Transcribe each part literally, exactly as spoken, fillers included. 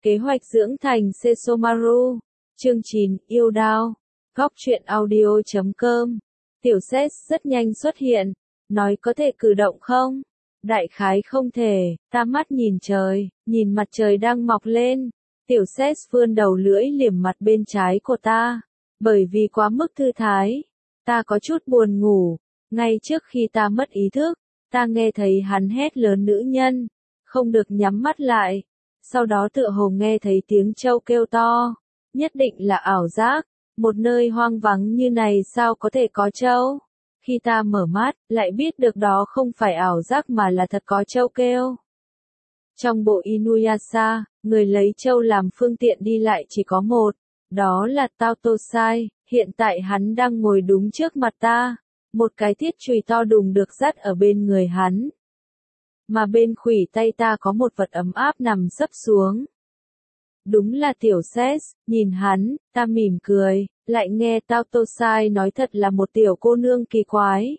Kế hoạch dưỡng thành Sesomaru. Chương chín, yêu đao. Góc truyện audio chấm com. Tiểu Sét rất nhanh xuất hiện. Nói có thể cử động không? Đại khái không thể. Ta mắt nhìn trời, nhìn mặt trời đang mọc lên. Tiểu Sét vươn đầu lưỡi liềm mặt bên trái của ta. Bởi vì quá mức thư thái, ta có chút buồn ngủ. Ngay trước khi ta mất ý thức, ta nghe thấy hắn hét lớn nữ nhân. Không được nhắm mắt lại. Sau đó tựa hồ nghe thấy tiếng trâu kêu to. Nhất định là ảo giác. Một nơi hoang vắng như này sao có thể có trâu? Khi ta mở mắt, lại biết được đó không phải ảo giác mà là thật có trâu kêu. Trong bộ Inuyasha, người lấy trâu làm phương tiện đi lại chỉ có một. Đó là Taotosai. Hiện tại hắn đang ngồi đúng trước mặt ta. Một cái thiết chùy to đùng được dắt ở bên người hắn. Mà bên khuỷu tay ta có một vật ấm áp nằm sấp xuống. Đúng là Tiểu Sét. Nhìn hắn, ta mỉm cười, lại nghe Taotosai nói thật là một tiểu cô nương kỳ quái.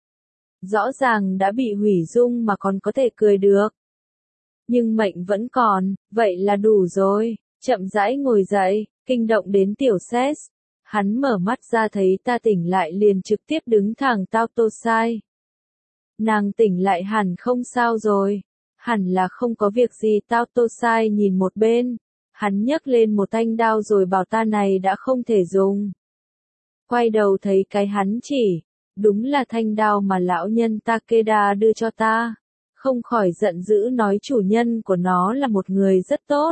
Rõ ràng đã bị hủy dung mà còn có thể cười được. Nhưng mệnh vẫn còn, vậy là đủ rồi. Chậm rãi ngồi dậy, kinh động đến Tiểu Sét. Hắn mở mắt ra thấy ta tỉnh lại liền trực tiếp đứng thẳng Taotosai. Nàng tỉnh lại hẳn không sao rồi. Hẳn là không có việc gì. Taotosai nhìn một bên. Hắn nhấc lên một thanh đao rồi bảo ta này đã không thể dùng. Quay đầu thấy cái hắn chỉ. Đúng là thanh đao mà lão nhân Takeda đưa cho ta. Không khỏi giận dữ nói chủ nhân của nó là một người rất tốt.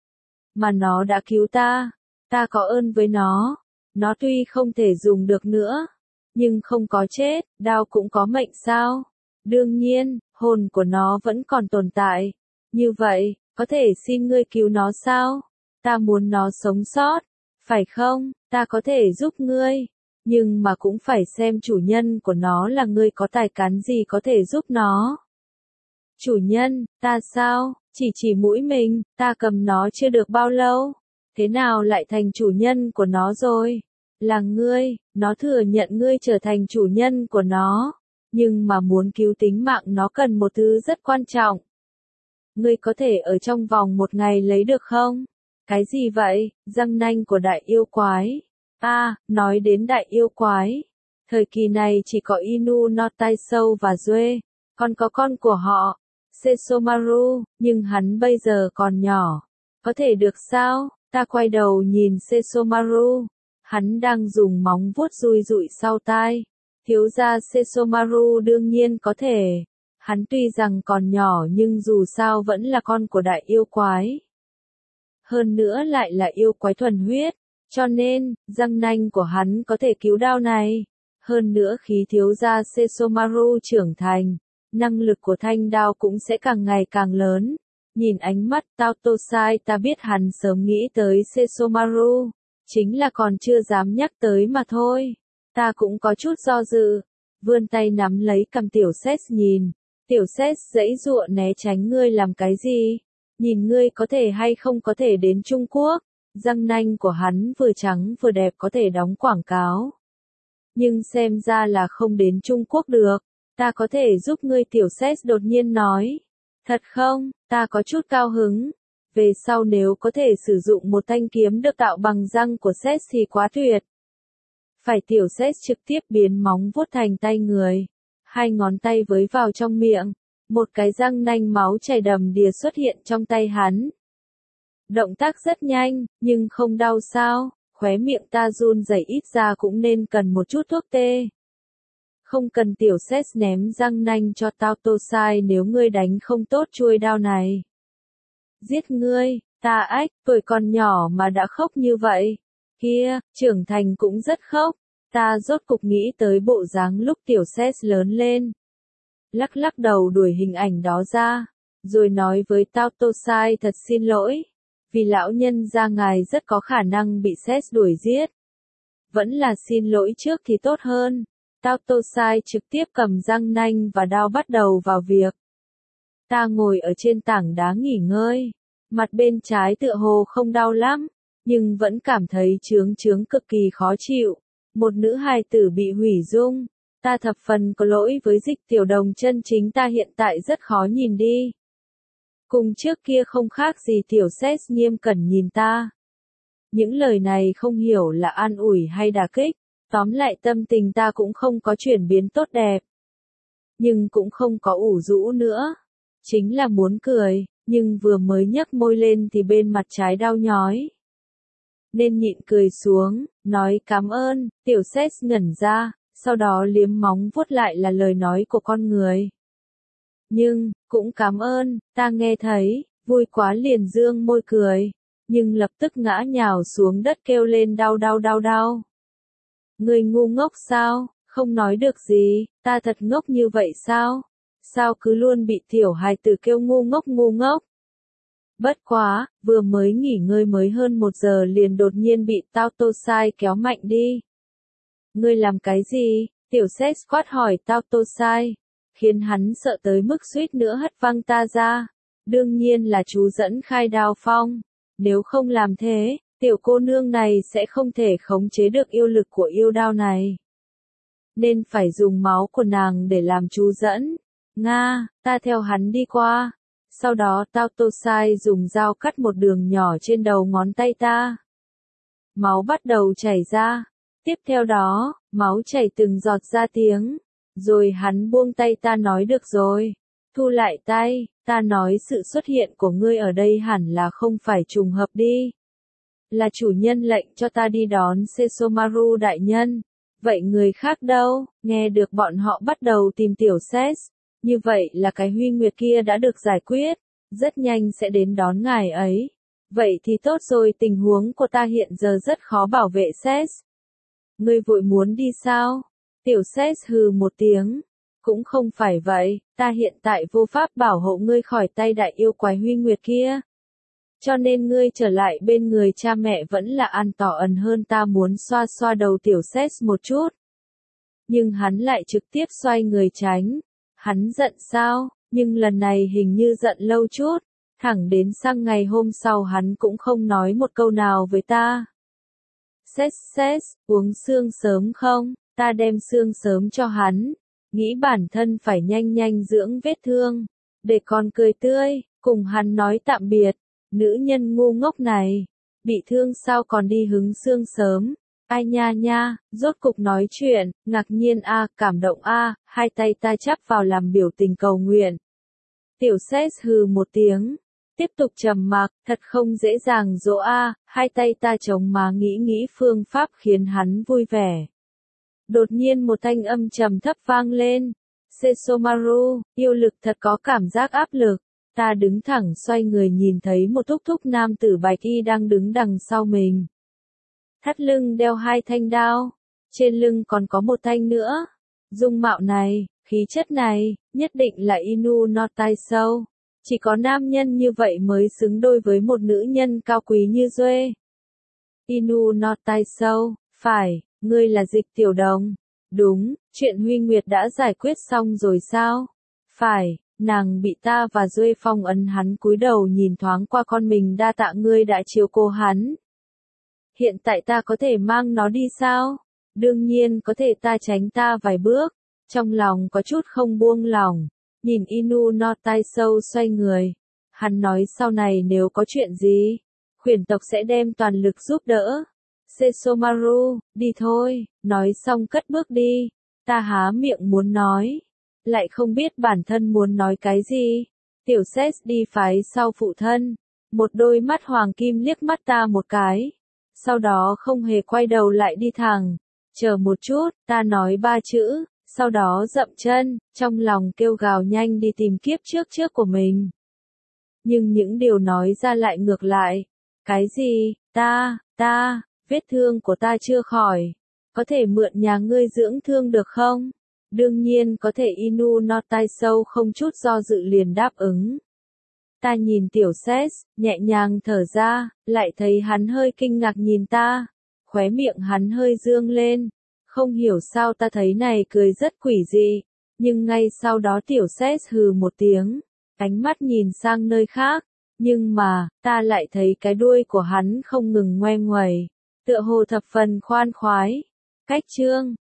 Mà nó đã cứu ta. Ta có ơn với nó. Nó tuy không thể dùng được nữa. Nhưng không có chết, đao cũng có mệnh sao? Đương nhiên, hồn của nó vẫn còn tồn tại. Như vậy, có thể xin ngươi cứu nó sao? Ta muốn nó sống sót. Phải không? Ta có thể giúp ngươi. Nhưng mà cũng phải xem chủ nhân của nó là ngươi có tài cán gì có thể giúp nó. Chủ nhân, ta sao? Chỉ chỉ mũi mình, ta cầm nó chưa được bao lâu. Thế nào lại thành chủ nhân của nó rồi? Là ngươi, nó thừa nhận ngươi trở thành chủ nhân của nó. Nhưng mà muốn cứu tính mạng nó cần một thứ rất quan trọng. Ngươi có thể ở trong vòng một ngày lấy được không? Cái gì vậy? Răng nanh của đại yêu quái. À, nói đến đại yêu quái. Thời kỳ này chỉ có Inu no Taisou và Duê. Còn có con của họ, Sesomaru, nhưng hắn bây giờ còn nhỏ. Có thể được sao? Ta quay đầu nhìn Sesomaru. Hắn đang dùng móng vuốt dùi dụi sau tai. Thiếu gia Sesomaru đương nhiên có thể. Hắn tuy rằng còn nhỏ nhưng dù sao vẫn là con của đại yêu quái. Hơn nữa lại là yêu quái thuần huyết. Cho nên, răng nanh của hắn có thể cứu đao này. Hơn nữa khi thiếu gia Sesomaru trưởng thành, năng lực của thanh đao cũng sẽ càng ngày càng lớn. Nhìn ánh mắt Taotosai ta biết hắn sớm nghĩ tới Sesomaru. Chính là còn chưa dám nhắc tới mà thôi. Ta cũng có chút do dự. Vươn tay nắm lấy cầm Tiểu Sét nhìn. Tiểu Sét giãy giụa né tránh ngươi làm cái gì? Nhìn ngươi có thể hay không có thể đến Trung Quốc. Răng nanh của hắn vừa trắng vừa đẹp có thể đóng quảng cáo. Nhưng xem ra là không đến Trung Quốc được. Ta có thể giúp ngươi Tiểu Sét đột nhiên nói. Thật không? Ta có chút cao hứng. Về sau nếu có thể sử dụng một thanh kiếm được tạo bằng răng của Sét thì quá tuyệt. Phải Tiểu Sét trực tiếp biến móng vuốt thành tay người. Hai ngón tay với vào trong miệng. Một cái răng nanh máu chảy đầm đìa xuất hiện trong tay hắn. Động tác rất nhanh, nhưng không đau sao? Khóe miệng ta run rẩy ít ra cũng nên cần một chút thuốc tê. Không cần. Tiểu Sét ném răng nanh cho Taotosai nếu ngươi đánh không tốt chuôi đao này. Giết ngươi, ta ách, tuổi còn nhỏ mà đã khóc như vậy. Kia, trưởng thành cũng rất khóc. Ta rốt cục nghĩ tới bộ dáng lúc Tiểu Sét lớn lên. Lắc lắc đầu đuổi hình ảnh đó ra. Rồi nói với Taotosai thật xin lỗi. Vì lão nhân gia ngài rất có khả năng bị Sét đuổi giết. Vẫn là xin lỗi trước thì tốt hơn. Taotosai trực tiếp cầm răng nanh và đao bắt đầu vào việc. Ta ngồi ở trên tảng đá nghỉ ngơi. Mặt bên trái tựa hồ không đau lắm. Nhưng vẫn cảm thấy chướng chướng cực kỳ khó chịu. Một nữ hài tử bị hủy dung. Ta thập phần có lỗi với Dịch Tiểu Đồng, chân chính ta hiện tại rất khó nhìn đi. Cùng trước kia không khác gì tiểu Seth nghiêm cẩn nhìn ta. Những lời này không hiểu là an ủi hay đả kích, tóm lại tâm tình ta cũng không có chuyển biến tốt đẹp. Nhưng cũng không có ủ rũ nữa. Chính là muốn cười, nhưng vừa mới nhấc môi lên thì bên mặt trái đau nhói. Nên nhịn cười xuống, nói cảm ơn, tiểu Seth ngẩn ra, sau đó liếm móng vuốt lại là lời nói của con người. Nhưng, cũng cảm ơn, ta nghe thấy, vui quá liền dương môi cười, nhưng lập tức ngã nhào xuống đất kêu lên đau đau đau đau. Người ngu ngốc sao, không nói được gì, ta thật ngốc như vậy sao? Sao cứ luôn bị tiểu hài tử kêu ngu ngốc ngu ngốc? Bất quá, vừa mới nghỉ ngơi mới hơn một giờ liền đột nhiên bị Tao Tô Sai kéo mạnh đi. Ngươi làm cái gì? Tiểu Seth quát hỏi Tao Tô Sai, khiến hắn sợ tới mức suýt nữa hất văng ta ra. Đương nhiên là chú dẫn khai đao phong. Nếu không làm thế, tiểu cô nương này sẽ không thể khống chế được yêu lực của yêu đao này. Nên phải dùng máu của nàng để làm chú dẫn. Nga, ta theo hắn đi qua. Sau đó Tao Tô Sai dùng dao cắt một đường nhỏ trên đầu ngón tay ta. Máu bắt đầu chảy ra. Tiếp theo đó, máu chảy từng giọt ra tiếng. Rồi hắn buông tay ta nói được rồi. Thu lại tay, ta nói sự xuất hiện của ngươi ở đây hẳn là không phải trùng hợp đi. Là chủ nhân lệnh cho ta đi đón Sesomaru đại nhân. Vậy người khác đâu? Nghe được bọn họ bắt đầu tìm tiểu Seth. Như vậy là cái Huy Nguyệt kia đã được giải quyết. Rất nhanh sẽ đến đón ngài ấy. Vậy thì tốt rồi, tình huống của ta hiện giờ rất khó bảo vệ Seth. Ngươi vội muốn đi sao? Tiểu Seth hừ một tiếng. Cũng không phải vậy, ta hiện tại vô pháp bảo hộ ngươi khỏi tay đại yêu quái Huy Nguyệt kia. Cho nên ngươi trở lại bên người cha mẹ vẫn là an tỏ ẩn hơn. Ta muốn xoa xoa đầu tiểu Seth một chút. Nhưng hắn lại trực tiếp xoay người tránh. Hắn giận sao, nhưng lần này hình như giận lâu chút. Thẳng đến sang ngày hôm sau hắn cũng không nói một câu nào với ta. Seth Seth, uống xương sớm không? Ta đem xương sớm cho hắn. Nghĩ bản thân phải nhanh nhanh dưỡng vết thương. Để còn cười tươi, cùng hắn nói tạm biệt. Nữ nhân ngu ngốc này. Bị thương sao còn đi hứng xương sớm. Ai nha nha, rốt cục nói chuyện, ngạc nhiên a, cảm động a, hai tay ta chắp vào làm biểu tình cầu nguyện. Tiểu Seth hừ một tiếng, tiếp tục trầm mặc, thật không dễ dàng dỗ a, hai tay ta chống má nghĩ nghĩ phương pháp khiến hắn vui vẻ. Đột nhiên một thanh âm trầm thấp vang lên. Sesomaru, yêu lực thật có cảm giác áp lực. Ta đứng thẳng xoay người nhìn thấy một thúc thúc nam tử bạch y đang đứng đằng sau mình. Thắt lưng đeo hai thanh đao, trên lưng còn có một thanh nữa. Dung mạo này, khí chất này, nhất định là Inu no Taisho. Chỉ có nam nhân như vậy mới xứng đôi với một nữ nhân cao quý như Duê. Inu no Taisho, phải, ngươi là Dịch Tiểu Đồng. Đúng, chuyện Huy Nguyệt đã giải quyết xong rồi sao? Phải, nàng bị ta và Duê phong ấn. Hắn cúi đầu nhìn thoáng qua con mình, đa tạ ngươi đã chiếu cố hắn. Hiện tại ta có thể mang nó đi sao? Đương nhiên có thể. Ta tránh ta vài bước, trong lòng có chút không buông lòng. Nhìn Inu no Taisho xoay người. Hắn nói sau này nếu có chuyện gì, khuyển tộc sẽ đem toàn lực giúp đỡ. Sesomaru, đi thôi, nói xong cất bước đi. Ta há miệng muốn nói, lại không biết bản thân muốn nói cái gì. Tiểu Seth đi phái sau phụ thân, một đôi mắt hoàng kim liếc mắt ta một cái. Sau đó không hề quay đầu lại đi thẳng. Chờ một chút, ta nói ba chữ, sau đó dậm chân, trong lòng kêu gào nhanh đi tìm kiếp trước trước của mình. Nhưng những điều nói ra lại ngược lại. Cái gì? Ta, ta, vết thương của ta chưa khỏi. Có thể mượn nhà ngươi dưỡng thương được không? Đương nhiên có thể. Inu no Taisho không chút do dự liền đáp ứng. Ta nhìn tiểu Seth, nhẹ nhàng thở ra, lại thấy hắn hơi kinh ngạc nhìn ta. Khóe miệng hắn hơi dương lên. Không hiểu sao ta thấy này cười rất quỷ dị. Nhưng ngay sau đó tiểu Seth hừ một tiếng. Ánh mắt nhìn sang nơi khác. Nhưng mà, ta lại thấy cái đuôi của hắn không ngừng ngoe nguẩy. Tựa hồ thập phần khoan khoái. Cách chương.